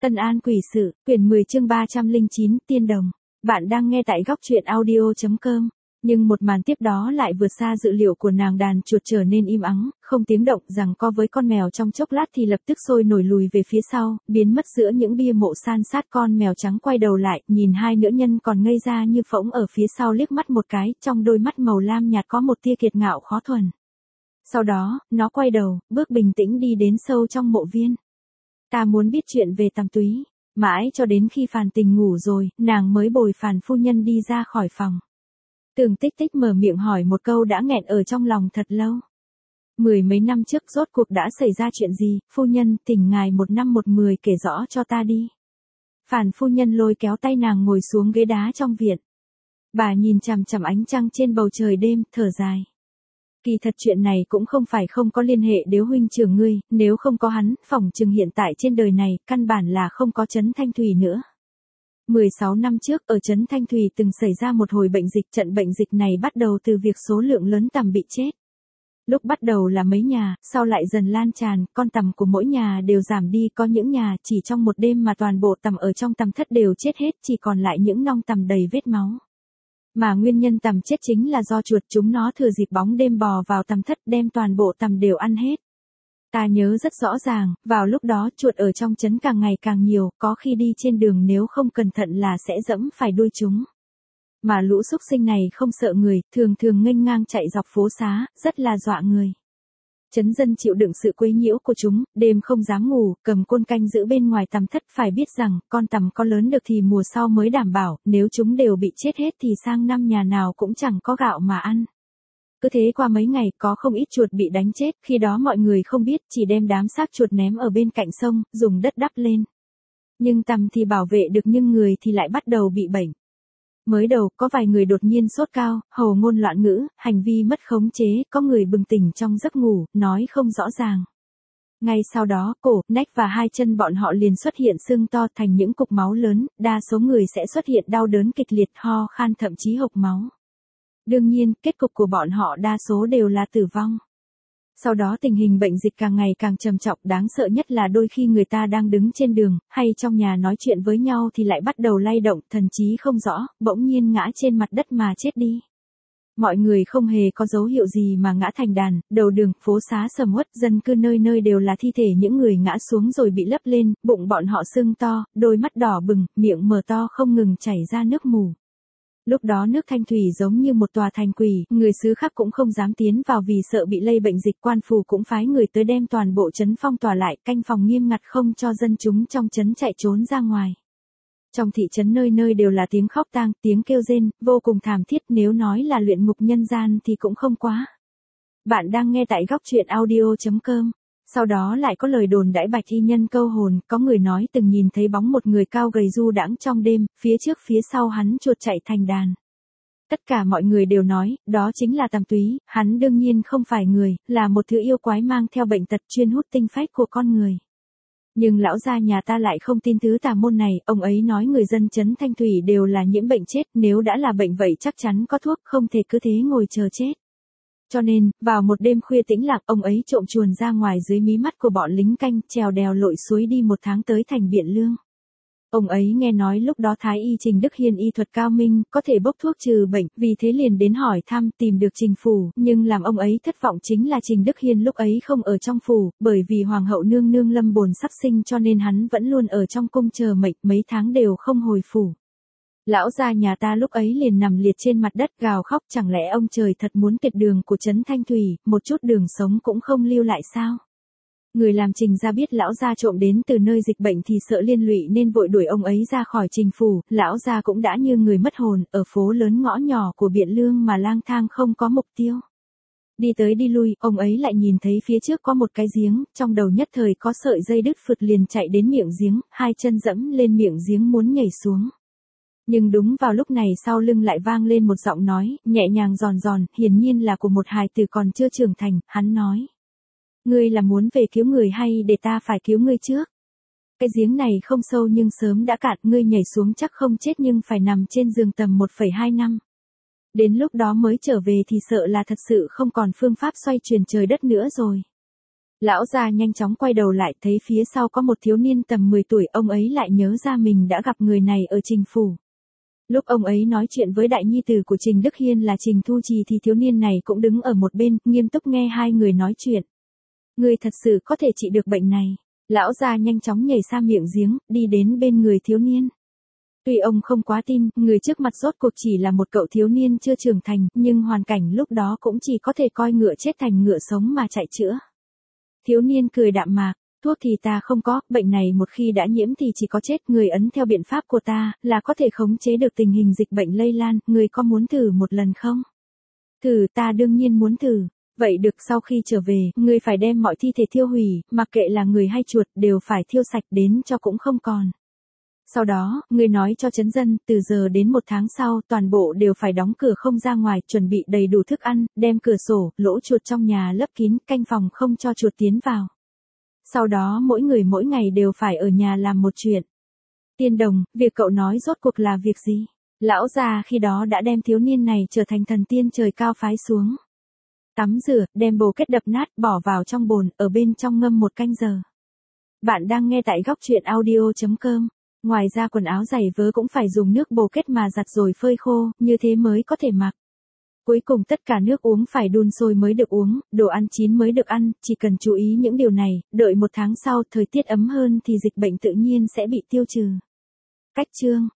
Tân An Quỷ Sự, quyển 10 chương 309, Tiên Đồng. Bạn đang nghe tại góc truyện audio.com. Nhưng một màn tiếp đó lại vượt xa dự liệu của nàng. Đàn chuột trở nên im ắng, không tiếng động, rằng co với con mèo trong chốc lát thì lập tức sôi nổi lùi về phía sau, biến mất giữa những bia mộ san sát. Con mèo trắng quay đầu lại, nhìn hai nữ nhân còn ngây ra như phỗng ở phía sau liếc mắt một cái, trong đôi mắt màu lam nhạt có một tia kiệt ngạo khó thuần. Sau đó, nó quay đầu, bước bình tĩnh đi đến sâu trong mộ viên. Ta muốn biết chuyện về Tầm Túy. Mãi cho đến khi Phàn Tình ngủ rồi, nàng mới bồi Phàn phu nhân đi ra khỏi phòng. Tường Tích Tích mở miệng hỏi một câu đã nghẹn ở trong lòng thật lâu. 10 mấy năm trước rốt cuộc đã xảy ra chuyện gì, phu nhân, thỉnh ngài một năm một mười kể rõ cho ta đi. Phàn phu nhân lôi kéo tay nàng ngồi xuống ghế đá trong viện. Bà nhìn chằm chằm ánh trăng trên bầu trời đêm, thở dài. Kỳ thật chuyện này cũng không phải không có liên hệ đến huynh trưởng ngươi, nếu không có hắn, phỏng chừng hiện tại trên đời này, căn bản là không có Trấn Thanh Thủy nữa. 16 năm trước, ở Trấn Thanh Thủy từng xảy ra một hồi bệnh dịch. Trận bệnh dịch này bắt đầu từ việc số lượng lớn tằm bị chết. Lúc bắt đầu là mấy nhà, sau lại dần lan tràn, con tằm của mỗi nhà đều giảm đi, có những nhà chỉ trong một đêm mà toàn bộ tằm ở trong tằm thất đều chết hết, chỉ còn lại những nong tằm đầy vết máu. Mà nguyên nhân tằm chết chính là do chuột, chúng nó thừa dịp bóng đêm bò vào tằm thất, đem toàn bộ tằm đều ăn hết. Ta nhớ rất rõ ràng, vào lúc đó chuột ở trong trấn càng ngày càng nhiều, có khi đi trên đường nếu không cẩn thận là sẽ dẫm phải đuôi chúng. Mà lũ súc sinh này không sợ người, thường thường nghênh ngang chạy dọc phố xá, rất là dọa người. Trấn dân chịu đựng sự quấy nhiễu của chúng, đêm không dám ngủ, cầm côn canh giữ bên ngoài tằm thất. Phải biết rằng, con tằm có lớn được thì mùa sau mới đảm bảo, nếu chúng đều bị chết hết thì sang năm nhà nào cũng chẳng có gạo mà ăn. Cứ thế qua mấy ngày, có không ít chuột bị đánh chết, khi đó mọi người không biết, chỉ đem đám xác chuột ném ở bên cạnh sông, dùng đất đắp lên. Nhưng tằm thì bảo vệ được nhưng người thì lại bắt đầu bị bệnh. Mới đầu, có vài người đột nhiên sốt cao, hầu ngôn loạn ngữ, hành vi mất khống chế, có người bừng tỉnh trong giấc ngủ, nói không rõ ràng. Ngay sau đó, cổ, nách và hai chân bọn họ liền xuất hiện sưng to thành những cục máu lớn, đa số người sẽ xuất hiện đau đớn kịch liệt, ho khan thậm chí hộc máu. Đương nhiên, kết cục của bọn họ đa số đều là tử vong. Sau đó tình hình bệnh dịch càng ngày càng trầm trọng, đáng sợ nhất là đôi khi người ta đang đứng trên đường, hay trong nhà nói chuyện với nhau thì lại bắt đầu lay động, thần trí không rõ, bỗng nhiên ngã trên mặt đất mà chết đi. Mọi người không hề có dấu hiệu gì mà ngã thành đàn, đầu đường, phố xá sầm uất, dân cư nơi nơi đều là thi thể những người ngã xuống rồi bị lấp lên, bụng bọn họ sưng to, đôi mắt đỏ bừng, miệng mở to không ngừng chảy ra nước mù. Lúc đó nước Thanh Thủy giống như một tòa thành quỷ, người xứ khác cũng không dám tiến vào vì sợ bị lây bệnh dịch. Quan phủ cũng phái người tới đem toàn bộ trấn phong tỏa lại, canh phòng nghiêm ngặt không cho dân chúng trong trấn chạy trốn ra ngoài. Trong thị trấn nơi nơi đều là tiếng khóc tang, tiếng kêu rên, vô cùng thảm thiết, nếu nói là luyện ngục nhân gian thì cũng không quá. Bạn đang nghe tại góc truyện audio.com. Sau đó lại có lời đồn đãi bạch y nhân câu hồn, có người nói từng nhìn thấy bóng một người cao gầy du đãng trong đêm, phía trước phía sau hắn chuột chạy thành đàn. Tất cả mọi người đều nói, đó chính là Tầm Túy, hắn đương nhiên không phải người, là một thứ yêu quái mang theo bệnh tật chuyên hút tinh phách của con người. Nhưng lão gia nhà ta lại không tin thứ tà môn này, ông ấy nói người dân Trấn Thanh Thủy đều là nhiễm bệnh chết, nếu đã là bệnh vậy chắc chắn có thuốc, không thể cứ thế ngồi chờ chết. Cho nên, vào một đêm khuya tĩnh lặng, ông ấy trộm chuồn ra ngoài dưới mí mắt của bọn lính canh, trèo đèo lội suối đi một tháng tới thành Biện Lương. Ông ấy nghe nói lúc đó Thái y Trình Đức Hiên y thuật cao minh, có thể bốc thuốc trừ bệnh, vì thế liền đến hỏi thăm, tìm được Trình phủ, nhưng làm ông ấy thất vọng chính là Trình Đức Hiên lúc ấy không ở trong phủ, bởi vì Hoàng hậu nương nương lâm bồn sắp sinh cho nên hắn vẫn luôn ở trong cung chờ mệnh, mấy tháng đều không hồi phủ. Lão gia nhà ta lúc ấy liền nằm liệt trên mặt đất gào khóc, chẳng lẽ ông trời thật muốn tuyệt đường của Trấn Thanh Thủy, một chút đường sống cũng không lưu lại sao? Người làm Trình gia biết lão gia trộm đến từ nơi dịch bệnh thì sợ liên lụy nên vội đuổi ông ấy ra khỏi Trình phủ, lão gia cũng đã như người mất hồn, ở phố lớn ngõ nhỏ của Biện Lương mà lang thang không có mục tiêu. Đi tới đi lui, ông ấy lại nhìn thấy phía trước có một cái giếng, trong đầu nhất thời có sợi dây đứt phượt liền chạy đến miệng giếng, hai chân dẫm lên miệng giếng muốn nhảy xuống. Nhưng đúng vào lúc này sau lưng lại vang lên một giọng nói, nhẹ nhàng giòn giòn, hiển nhiên là của một hài tử còn chưa trưởng thành, hắn nói. Ngươi là muốn về cứu người hay để ta phải cứu ngươi trước? Cái giếng này không sâu nhưng sớm đã cạn, ngươi nhảy xuống chắc không chết nhưng phải nằm trên giường tầm 1,2 năm. Đến lúc đó mới trở về thì sợ là thật sự không còn phương pháp xoay chuyển trời đất nữa rồi. Lão già nhanh chóng quay đầu lại thấy phía sau có một thiếu niên tầm 10 tuổi, ông ấy lại nhớ ra mình đã gặp người này ở Trình Phủ. Lúc ông ấy nói chuyện với đại nhi tử của Trình Đức Hiên là Trình Thu Trì thì thiếu niên này cũng đứng ở một bên, nghiêm túc nghe hai người nói chuyện. Người thật sự có thể trị được bệnh này. Lão già nhanh chóng nhảy ra miệng giếng, đi đến bên người thiếu niên. Tuy ông không quá tin, người trước mặt rốt cuộc chỉ là một cậu thiếu niên chưa trưởng thành, nhưng hoàn cảnh lúc đó cũng chỉ có thể coi ngựa chết thành ngựa sống mà chạy chữa. Thiếu niên cười đạm mạc, thuốc thì ta không có, bệnh này một khi đã nhiễm thì chỉ có chết, người ấn theo biện pháp của ta, là có thể khống chế được tình hình dịch bệnh lây lan, người có muốn thử một lần không? Thử, ta đương nhiên muốn thử. Vậy được, sau khi trở về, người phải đem mọi thi thể thiêu hủy, mặc kệ là người hay chuột, đều phải thiêu sạch đến cho cũng không còn. Sau đó, người nói cho trấn dân, từ giờ đến 1 tháng sau, toàn bộ đều phải đóng cửa không ra ngoài, chuẩn bị đầy đủ thức ăn, đem cửa sổ, lỗ chuột trong nhà lấp kín, canh phòng không cho chuột tiến vào. Sau đó mỗi người mỗi ngày đều phải ở nhà làm một chuyện. Tiên Đồng, việc cậu nói rốt cuộc là việc gì? Lão già khi đó đã đem thiếu niên này trở thành thần tiên trời cao phái xuống. Tắm rửa, đem bồ kết đập nát, bỏ vào trong bồn, ở bên trong ngâm 1 canh giờ. Bạn đang nghe tại góc truyện audio.com. Ngoài ra quần áo giày vớ cũng phải dùng nước bồ kết mà giặt rồi phơi khô, như thế mới có thể mặc. Cuối cùng tất cả nước uống phải đun sôi mới được uống, đồ ăn chín mới được ăn, chỉ cần chú ý những điều này, đợi 1 tháng sau thời tiết ấm hơn thì dịch bệnh tự nhiên sẽ bị tiêu trừ. Cách chương